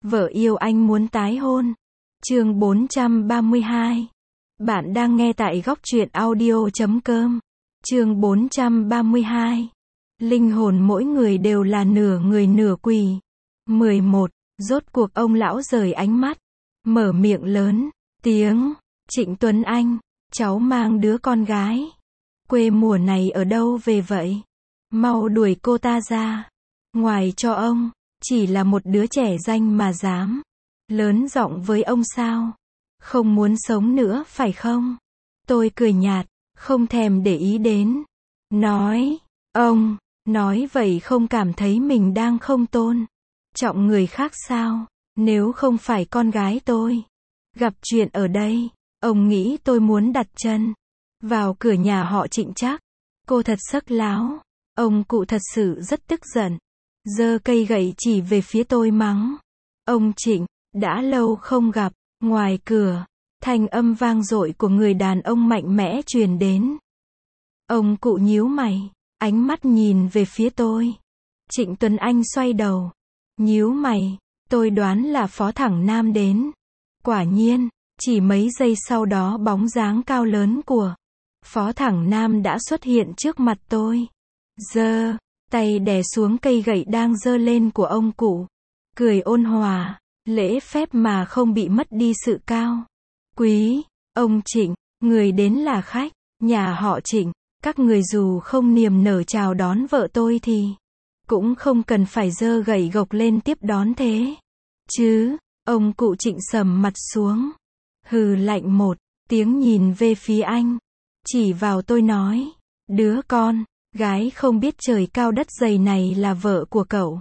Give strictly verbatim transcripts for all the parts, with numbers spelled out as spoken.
Vợ yêu anh muốn tái hôn. Chương bốn trăm ba mươi hai. Bạn đang nghe tại góc truyện audio chấm com. Chương bốn trăm ba mươi hai. Linh hồn mỗi người đều là nửa người nửa quỷ. mười một. Rốt cuộc ông lão rời ánh mắt, mở miệng lớn tiếng, Trịnh Tuấn Anh, cháu mang đứa con gái. Quê mùa này ở đâu về vậy? Mau đuổi cô ta ra. Ngoài cho ông, chỉ là một đứa trẻ danh mà dám lớn giọng với ông sao? Không muốn sống nữa phải không? Tôi cười nhạt, không thèm để ý đến. Nói, ông, nói vậy không cảm thấy mình đang không tôn trọng người khác sao? Nếu không phải con gái tôi gặp chuyện ở đây, ông nghĩ tôi muốn đặt chân vào cửa nhà họ Trịnh chắc? Cô thật sắc láo. Ông cụ thật sự rất tức giận, giơ cây gậy chỉ về phía tôi mắng. Ông Trịnh, đã lâu không gặp. Ngoài cửa, thanh âm vang dội của người đàn ông mạnh mẽ truyền đến. Ông cụ nhíu mày, ánh mắt nhìn về phía tôi. Trịnh Tuấn Anh xoay đầu, nhíu mày, tôi đoán là Phó Thẳng Nam đến. Quả nhiên, chỉ mấy giây sau đó bóng dáng cao lớn của Phó Thẳng Nam đã xuất hiện trước mặt tôi. Giơ tay đè xuống cây gậy đang giơ lên của ông cụ, cười ôn hòa, lễ phép mà không bị mất đi sự cao quý. Ông Trịnh, người đến là khách nhà họ Trịnh, các người dù không niềm nở chào đón vợ tôi thì cũng không cần phải giơ gậy gộc lên tiếp đón thế chứ. Ông cụ Trịnh sầm mặt xuống, hừ lạnh một tiếng nhìn về phía anh, chỉ vào tôi nói, đứa con gái không biết trời cao đất dày này là vợ của cậu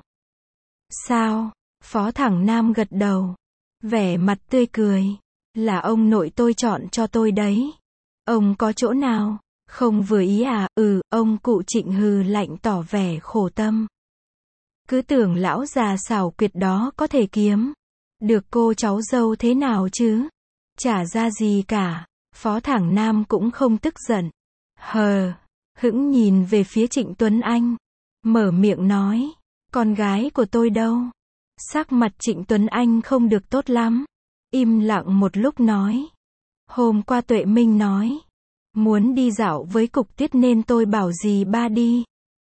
sao? Phó Thẳng Nam gật đầu, vẻ mặt tươi cười, là ông nội tôi chọn cho tôi đấy. Ông có chỗ nào không vừa ý à? Ừ, ông cụ Trịnh hừ lạnh tỏ vẻ khổ tâm. Cứ tưởng lão già xảo quyệt đó có thể kiếm được cô cháu dâu thế nào chứ? Chả ra gì cả. Phó Thẳng Nam cũng không tức giận, hờ hững nhìn về phía Trịnh Tuấn Anh, mở miệng nói, con gái của tôi đâu? Sắc mặt Trịnh Tuấn Anh không được tốt lắm, im lặng một lúc nói, hôm qua Tuệ Minh nói muốn đi dạo với Cục Tiết nên tôi bảo dì ba đi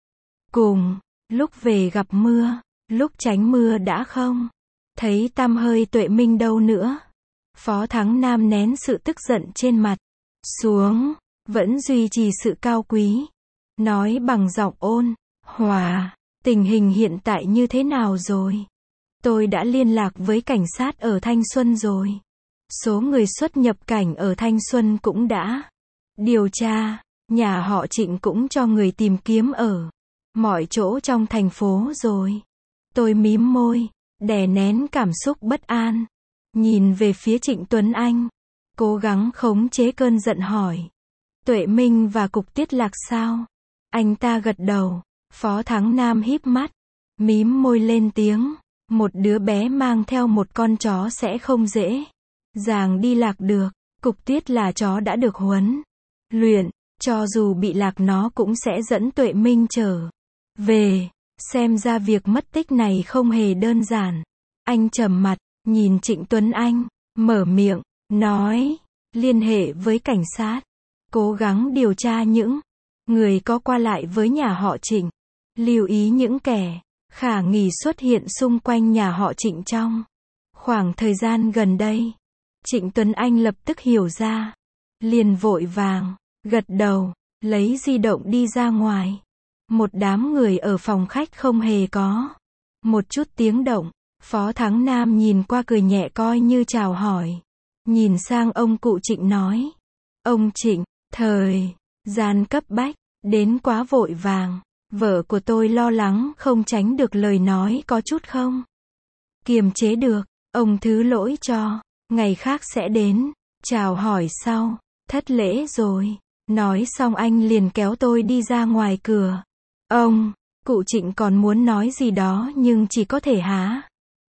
cùng. Lúc về gặp mưa, lúc tránh mưa đã không thấy tăm hơi Tuệ Minh đâu nữa. Phó Thắng Nam nén sự tức giận trên mặt xuống, vẫn duy trì sự cao quý, nói bằng giọng ôn hòa, tình hình hiện tại như thế nào rồi? Tôi đã liên lạc với cảnh sát ở Thanh Xuân rồi. Số người xuất nhập cảnh ở Thanh Xuân cũng đã điều tra, nhà họ Trịnh cũng cho người tìm kiếm ở mọi chỗ trong thành phố rồi. Tôi mím môi, đè nén cảm xúc bất an, nhìn về phía Trịnh Tuấn Anh, cố gắng khống chế cơn giận hỏi, Tuệ Minh và Cục Tiết Lạc sao? Anh ta gật đầu. Phó Thắng Nam híp mắt, mím môi lên tiếng, một đứa bé mang theo một con chó sẽ không dễ dàng đi lạc được. Cục Tiết là chó đã được huấn luyện, cho dù bị lạc nó cũng sẽ dẫn Tuệ Minh trở về. Xem ra việc mất tích này không hề đơn giản. Anh trầm mặt, nhìn Trịnh Tuấn Anh, mở miệng, nói, liên hệ với cảnh sát, cố gắng điều tra những người có qua lại với nhà họ Trịnh, lưu ý những kẻ khả nghi xuất hiện xung quanh nhà họ Trịnh trong khoảng thời gian gần đây. Trịnh Tuấn Anh lập tức hiểu ra, liền vội vàng gật đầu, lấy di động đi ra ngoài. Một đám người ở phòng khách không hề có một chút tiếng động. Phó Thắng Nam nhìn qua cười nhẹ coi như chào hỏi, nhìn sang ông cụ Trịnh nói, ông Trịnh, thời gian cấp bách đến quá vội vàng, vợ của tôi lo lắng không tránh được lời nói có chút không kiềm chế được. Ông thứ lỗi cho, ngày khác sẽ đến chào hỏi sau. Thất lễ rồi. Nói xong anh liền kéo tôi đi ra ngoài cửa. Ông cụ Trịnh còn muốn nói gì đó nhưng chỉ có thể há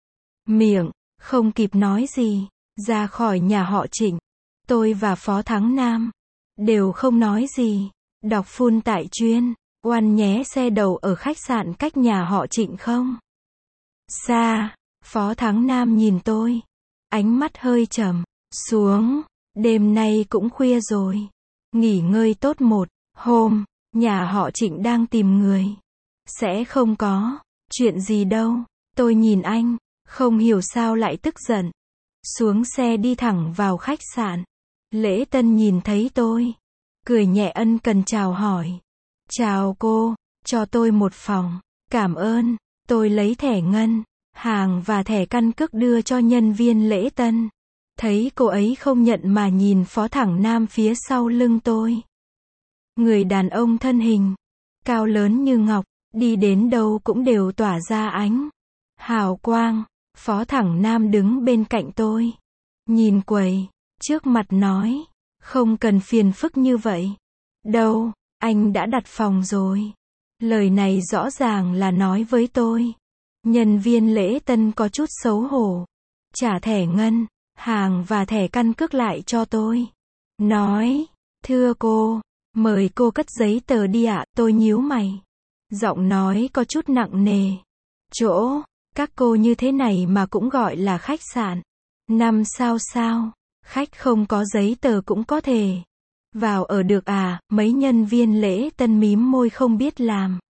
miệng, không kịp nói gì. Ra khỏi nhà họ Trịnh, tôi và Phó Thắng Nam đều không nói gì. Đọc phun tại chuyên oan nhé xe đầu ở khách sạn cách nhà họ Trịnh không xa. Phó Thắng Nam nhìn tôi. Ánh mắt hơi trầm xuống. Đêm nay cũng khuya rồi. Nghỉ ngơi tốt một hôm. Nhà họ Trịnh đang tìm người. Sẽ không có chuyện gì đâu. Tôi nhìn anh. Không hiểu sao lại tức giận. Xuống xe đi thẳng vào khách sạn. Lễ Tân nhìn thấy tôi. Cười nhẹ ân cần chào hỏi. Chào cô, cho tôi một phòng. Cảm ơn. Tôi lấy thẻ ngân hàng và thẻ căn cước đưa cho nhân viên lễ tân. Thấy cô ấy không nhận mà nhìn Phó Thẳng Nam phía sau lưng tôi. Người đàn ông thân hình cao lớn như ngọc, đi đến đâu cũng đều tỏa ra ánh hào quang. Phó Thẳng Nam đứng bên cạnh tôi, nhìn quầy trước mặt nói, không cần phiền phức như vậy. Đâu, anh đã đặt phòng rồi. Lời này rõ ràng là nói với tôi. Nhân viên lễ tân có chút xấu hổ. Trả thẻ ngân hàng và thẻ căn cước lại cho tôi. Nói, thưa cô, mời cô cất giấy tờ đi ạ. Tôi nhíu mày. Giọng nói có chút nặng nề. Chỗ, các cô như thế này mà cũng gọi là khách sạn. Năm sao sao? Khách không có giấy tờ cũng có thể vào ở được à? Mấy nhân viên lễ tân mím môi không biết làm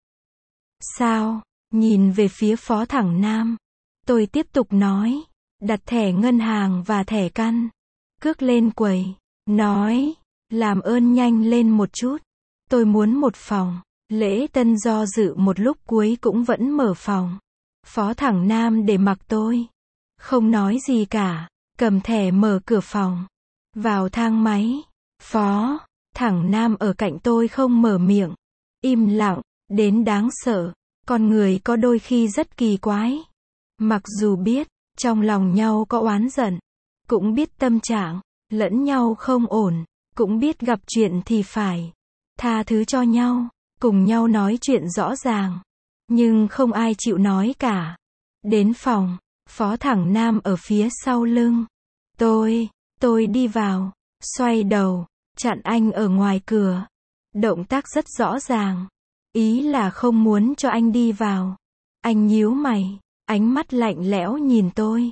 sao. Nhìn về phía Phó Thẳng Nam. Tôi tiếp tục nói. Đặt thẻ ngân hàng và thẻ căn cước lên quầy. Nói, làm ơn nhanh lên một chút. Tôi muốn một phòng. Lễ tân do dự một lúc cuối cũng vẫn mở phòng. Phó Thẳng Nam để mặc tôi. Không nói gì cả. Cầm thẻ mở cửa phòng. Vào thang máy. Phó Thẳng Nam ở cạnh tôi không mở miệng. Im lặng, đến đáng sợ. Con người có đôi khi rất kỳ quái. Mặc dù biết, trong lòng nhau có oán giận. Cũng biết tâm trạng, lẫn nhau không ổn. Cũng biết gặp chuyện thì phải tha thứ cho nhau. Cùng nhau nói chuyện rõ ràng. Nhưng không ai chịu nói cả. Đến phòng, Phó Thẳng Nam ở phía sau lưng. Tôi, tôi đi vào, xoay đầu, chặn anh ở ngoài cửa. Động tác rất rõ ràng. Ý là không muốn cho anh đi vào. Anh nhíu mày, ánh mắt lạnh lẽo nhìn tôi.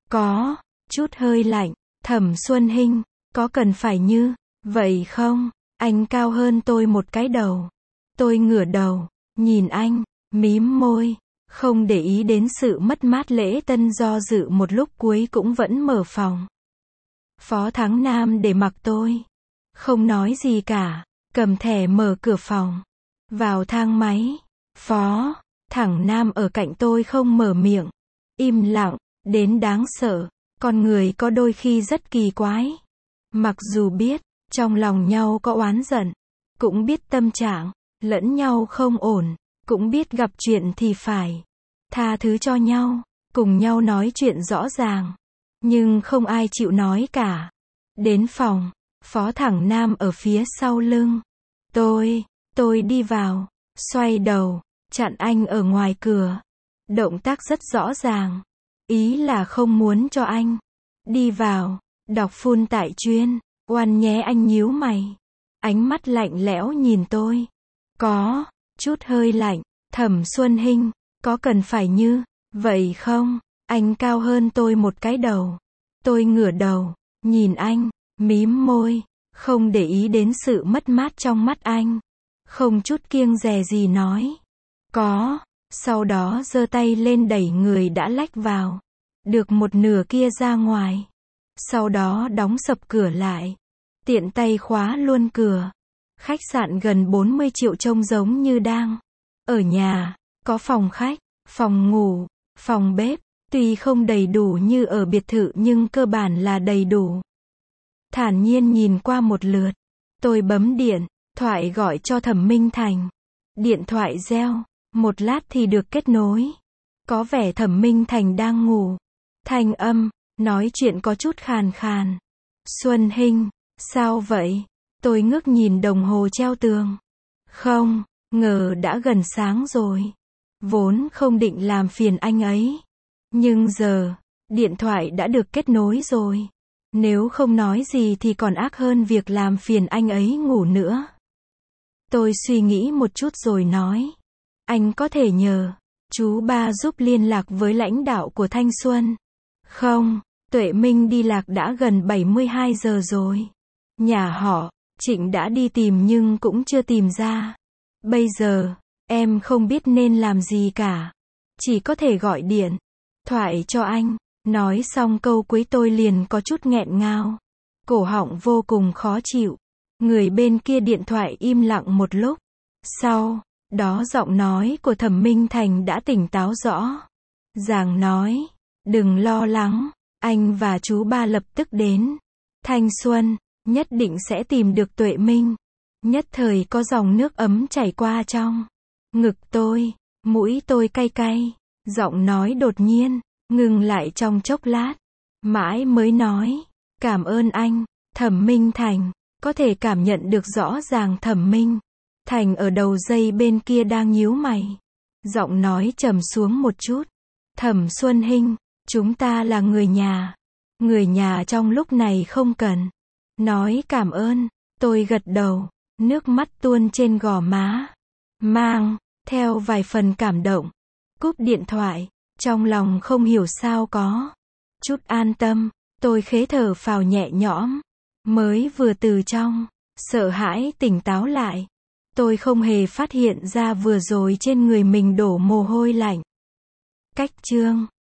Có chút hơi lạnh. Thẩm Xuân Hinh, có cần phải như vậy không? Anh cao hơn tôi một cái đầu. Tôi ngửa đầu, nhìn anh, mím môi, không để ý đến sự mất mát. Lễ tân do dự một lúc cuối cũng vẫn mở phòng. Phó Thắng Nam để mặc tôi. Không nói gì cả, cầm thẻ mở cửa phòng. Vào thang máy. Phó Thẳng Nam ở cạnh tôi không mở miệng. Im lặng, đến đáng sợ. Con người có đôi khi rất kỳ quái. Mặc dù biết, trong lòng nhau có oán giận. Cũng biết tâm trạng, lẫn nhau không ổn. Cũng biết gặp chuyện thì phải tha thứ cho nhau. Cùng nhau nói chuyện rõ ràng. Nhưng không ai chịu nói cả. Đến phòng, Phó Thẳng Nam ở phía sau lưng. Tôi, tôi đi vào, xoay đầu, chặn anh ở ngoài cửa. Động tác rất rõ ràng. Ý là không muốn cho anh đi vào. Đọc phun tại chuyên. Oan nhé. Anh nhíu mày. Ánh mắt lạnh lẽo nhìn tôi. Có chút hơi lạnh. Thẩm Xuân Hinh, có cần phải như vậy không? Anh cao hơn tôi một cái đầu. Tôi ngửa đầu, nhìn anh, mím môi, không để ý đến sự mất mát trong mắt anh. Không chút kiêng dè gì nói. Có. Sau đó giơ tay lên đẩy người đã lách vào. Được một nửa kia ra ngoài. Sau đó đóng sập cửa lại. Tiện tay khóa luôn cửa. Khách sạn gần bốn mươi triệu trông giống như đang ở nhà. Có phòng khách, phòng ngủ, phòng bếp. Tuy không đầy đủ như ở biệt thự nhưng cơ bản là đầy đủ. Thản nhiên nhìn qua một lượt. Tôi bấm điện thoại gọi cho Thẩm Minh Thành. Điện thoại reo. Một lát thì được kết nối. Có vẻ Thẩm Minh Thành đang ngủ. Thanh âm nói chuyện có chút khàn khàn. Xuân Hinh, sao vậy? Tôi ngước nhìn đồng hồ treo tường. Không ngờ đã gần sáng rồi. Vốn không định làm phiền anh ấy. Nhưng giờ, điện thoại đã được kết nối rồi. Nếu không nói gì thì còn ác hơn việc làm phiền anh ấy ngủ nữa. Tôi suy nghĩ một chút rồi nói. Anh có thể nhờ Chú ba giúp liên lạc với lãnh đạo của Thanh Xuân. Không, Tuệ Minh đi lạc đã gần bảy mươi hai giờ rồi. Nhà họ Trịnh đã đi tìm nhưng cũng chưa tìm ra. Bây giờ, em không biết nên làm gì cả. Chỉ có thể gọi điện thoại cho anh. Nói xong câu cuối tôi liền có chút nghẹn ngào. Cổ họng vô cùng khó chịu. Người bên kia điện thoại im lặng một lúc. Sau đó giọng nói của Thẩm Minh Thành đã tỉnh táo rõ. Giàng nói, đừng lo lắng, anh và chú ba lập tức đến. Thanh Xuân nhất định sẽ tìm được Tuệ Minh. Nhất thời có dòng nước ấm chảy qua trong ngực tôi, mũi tôi cay cay. Giọng nói đột nhiên ngừng lại trong chốc lát, mãi mới nói, cảm ơn anh. Thẩm Minh Thành có thể cảm nhận được rõ ràng Thẩm Minh Thành ở đầu dây bên kia đang nhíu mày. Giọng nói trầm xuống một chút. Thẩm Xuân Hinh, chúng ta là người nhà. Người nhà trong lúc này không cần nói cảm ơn. Tôi gật đầu, nước mắt tuôn trên gò má, mang theo vài phần cảm động. Cúp điện thoại, trong lòng không hiểu sao có chút an tâm. Tôi khế thở phào nhẹ nhõm, mới vừa từ trong sợ hãi tỉnh táo lại. Tôi không hề phát hiện ra vừa rồi trên người mình đổ mồ hôi lạnh. Cách chương